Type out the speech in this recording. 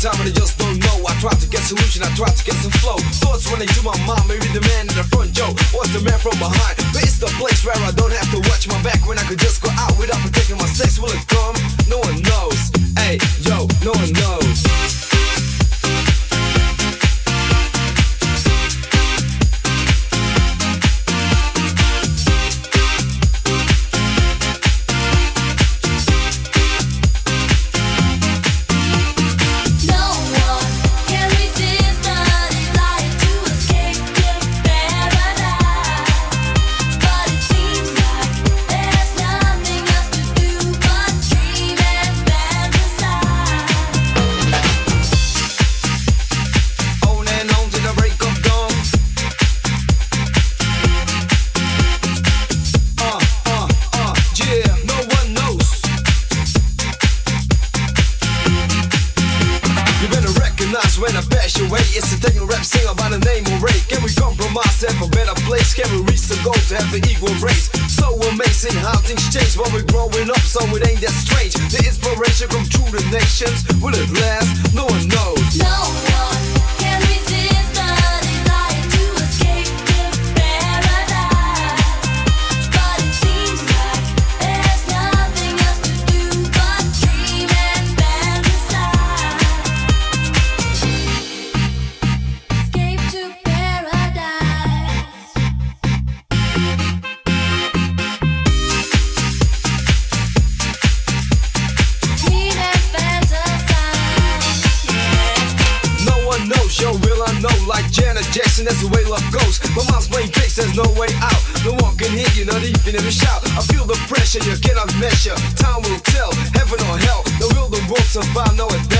time and I just don't know. I try to get solution, I try to get some flow. Thoughts running to my mind, maybe the man in the front, Joe, or the man from behind. But it's the place where I don't have to watch my back, when I could just go out without protecting my sex. Will it come? No one knows. Hey, yo, no one knows. When I pass your way, it's a techno rap singer by the name of Ray. Can we compromise, have a better place? Can we reach the goal to have an equal race? So amazing how things change when we're growing up, so it ain't that strange. The inspiration come through the nations. Will it last? No one knows. No one can resist the desire to escape to paradise. But it seems like there's nothing else to do but dream and fantasize. Escape to paradise. Dream and fantasize. No one knows, yo, will I know? Like Janet Jackson, that's the way love goes. My mind's playing tricks, there's no way out. No one can hear you, not even if you shout. I feel the pressure, you cannot measure. Time will tell, heaven or hell. No will the world survive, no it